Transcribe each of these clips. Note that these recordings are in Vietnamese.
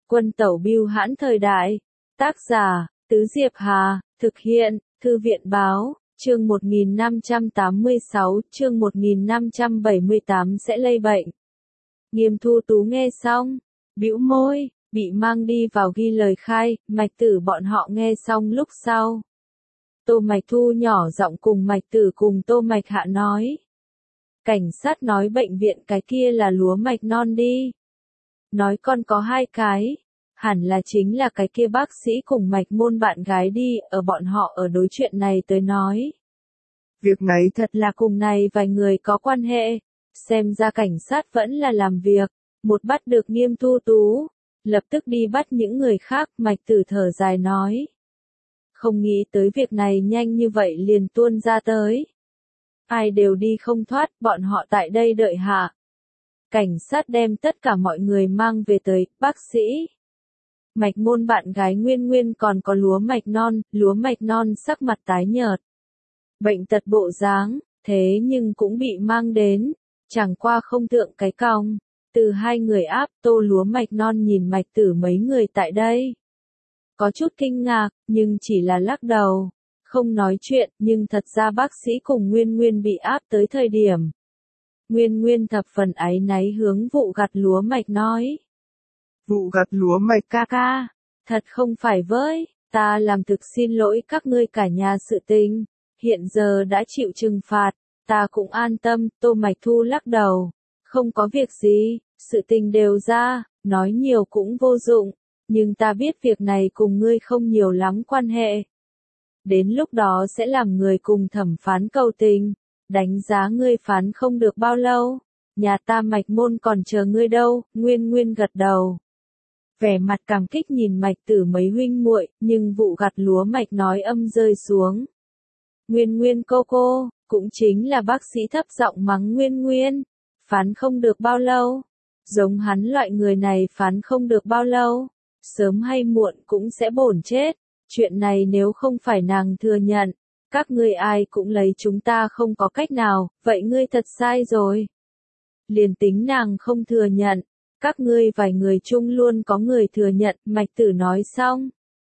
Quân tẩu bưu hãn thời đại. Tác giả, Tứ Diệp Hà, thực hiện, Thư viện báo, chương 1586, chương 1578 sẽ lây bệnh. Nghiêm Thu Tú nghe xong, bĩu môi, bị mang đi vào ghi lời khai, Mạch Tử bọn họ nghe xong lúc sau. Tô Mạch Thu nhỏ giọng cùng Mạch Tử cùng Tô Mạch Hạ nói. Cảnh sát nói bệnh viện cái kia là lúa mạch non đi. Nói con có 2 cái, hẳn là chính là cái kia bác sĩ cùng Mạch Môn bạn gái đi, ở bọn họ ở đối chuyện này tới nói. Việc này thật là cùng này vài người có quan hệ, xem ra cảnh sát vẫn là làm việc, một bắt được Nghiêm Thu Tú, lập tức đi bắt những người khác, Mạch Tử thở dài nói. Không nghĩ tới việc này nhanh như vậy liền tuôn ra tới. Ai đều đi không thoát, bọn họ tại đây đợi hạ. Cảnh sát đem tất cả mọi người mang về tới, bác sĩ. Mạch Môn bạn gái Nguyên Nguyên còn có lúa mạch non sắc mặt tái nhợt. Bệnh tật bộ dáng, thế nhưng cũng bị mang đến, chẳng qua không thượng cái cong. Từ 2 người áp Tô lúa mạch non nhìn Mạch Tử mấy người tại đây. Có chút kinh ngạc, nhưng chỉ là lắc đầu. Không nói chuyện, nhưng thật ra bác sĩ cùng Nguyên Nguyên bị áp tới thời điểm. Nguyên Nguyên thập phần áy náy hướng Vụ Gặt lúa mạch nói. Vụ Gặt lúa mạch ca ca, thật không phải với, ta làm thực xin lỗi các ngươi cả nhà sự tình, hiện giờ đã chịu trừng phạt, ta cũng an tâm, Tô Mạch Thu lắc đầu. Không có việc gì, sự tình đều ra, nói nhiều cũng vô dụng, nhưng ta biết việc này cùng ngươi không nhiều lắm quan hệ. Đến lúc đó sẽ làm người cùng thẩm phán cầu tình, đánh giá ngươi phán không được bao lâu, nhà ta Mạch Môn còn chờ ngươi đâu, Nguyên Nguyên gật đầu. Vẻ mặt cảm kích nhìn Mạch Tử mấy huynh muội, nhưng Vụ Gặt lúa mạch nói âm rơi xuống. Nguyên Nguyên cô, cũng chính là bác sĩ thấp giọng mắng Nguyên Nguyên, phán không được bao lâu, giống hắn loại người này phán không được bao lâu, sớm hay muộn cũng sẽ bổn chết. Chuyện này nếu không phải nàng thừa nhận, các ngươi ai cũng lấy chúng ta không có cách nào, vậy ngươi thật sai rồi. Liền tính nàng không thừa nhận, các ngươi vài người chung luôn có người thừa nhận, Mạch Tử nói xong.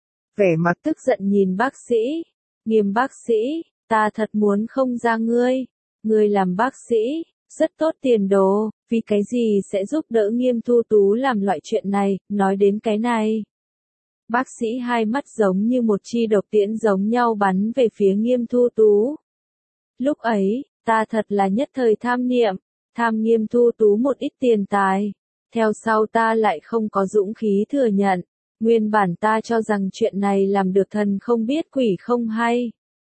Vẻ mặt tức giận nhìn bác sĩ, Nghiêm bác sĩ, ta thật muốn không ra ngươi làm bác sĩ, rất tốt tiền đồ, vì cái gì sẽ giúp đỡ Nghiêm Thu Tú làm loại chuyện này, nói đến cái này. Bác sĩ hai mắt giống như một chi độc tiễn giống nhau bắn về phía Nghiêm Thu Tú. Lúc ấy, ta thật là nhất thời tham Nghiêm Thu Tú một ít tiền tài. Theo sau ta lại không có dũng khí thừa nhận. Nguyên bản ta cho rằng chuyện này làm được thần không biết quỷ không hay.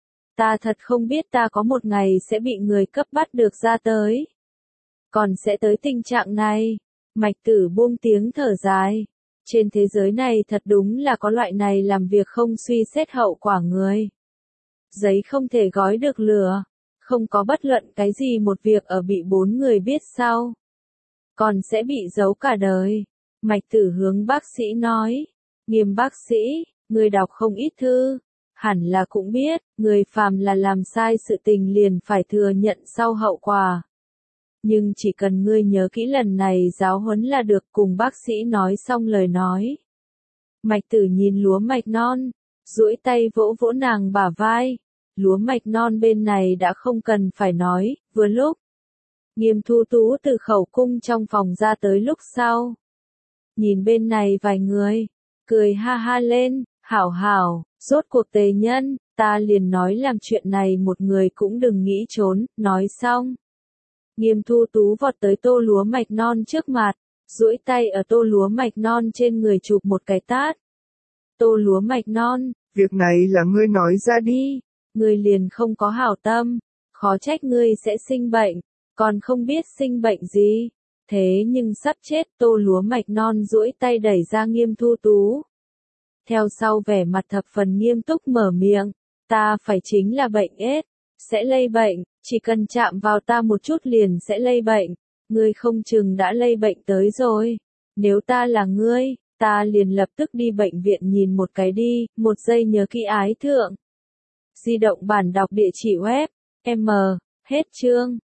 Ta thật không biết ta có một ngày sẽ bị người cấp bắt được ra tới. Còn sẽ tới tình trạng này. Mạch Tử buông tiếng thở dài. Trên thế giới này thật đúng là có loại này làm việc không suy xét hậu quả người. Giấy không thể gói được lửa, không có bất luận cái gì một việc ở bị 4 người biết sau. Còn sẽ bị giấu cả đời. Mạch Tử hướng bác sĩ nói, Nghiêm bác sĩ, người đọc không ít thư, hẳn là cũng biết, người phàm là làm sai sự tình liền phải thừa nhận sau hậu quả. Nhưng chỉ cần ngươi nhớ kỹ lần này giáo huấn là được, cùng bác sĩ nói xong lời nói. Mạch Tử nhìn lúa mạch non, duỗi tay vỗ vỗ nàng bả vai. Lúa mạch non bên này đã không cần phải nói, vừa lúc. Nghiêm Thu Tú từ khẩu cung trong phòng ra tới lúc sau. Nhìn bên này vài người, cười ha ha lên, hảo, rốt cuộc tề nhân, ta liền nói làm chuyện này một người cũng đừng nghĩ trốn, nói xong. Nghiêm Thu Tú vọt tới Tô lúa mạch non trước mặt, duỗi tay ở Tô lúa mạch non trên người chụp một cái tát. Tô lúa mạch non, việc này là ngươi nói ra đi, ngươi liền không có hảo tâm, khó trách ngươi sẽ sinh bệnh, còn không biết sinh bệnh gì. Thế nhưng sắp chết, Tô lúa mạch non duỗi tay đẩy ra Nghiêm Thu Tú. Theo sau vẻ mặt thập phần nghiêm túc mở miệng, ta phải chính là bệnh ết, sẽ lây bệnh, chỉ cần chạm vào ta một chút liền sẽ lây bệnh, ngươi không chừng đã lây bệnh tới rồi. Nếu ta là ngươi, ta liền lập tức đi bệnh viện nhìn một cái đi, một giây nhớ kỹ ái thượng. Di động bản đọc địa chỉ web, M, hết chương.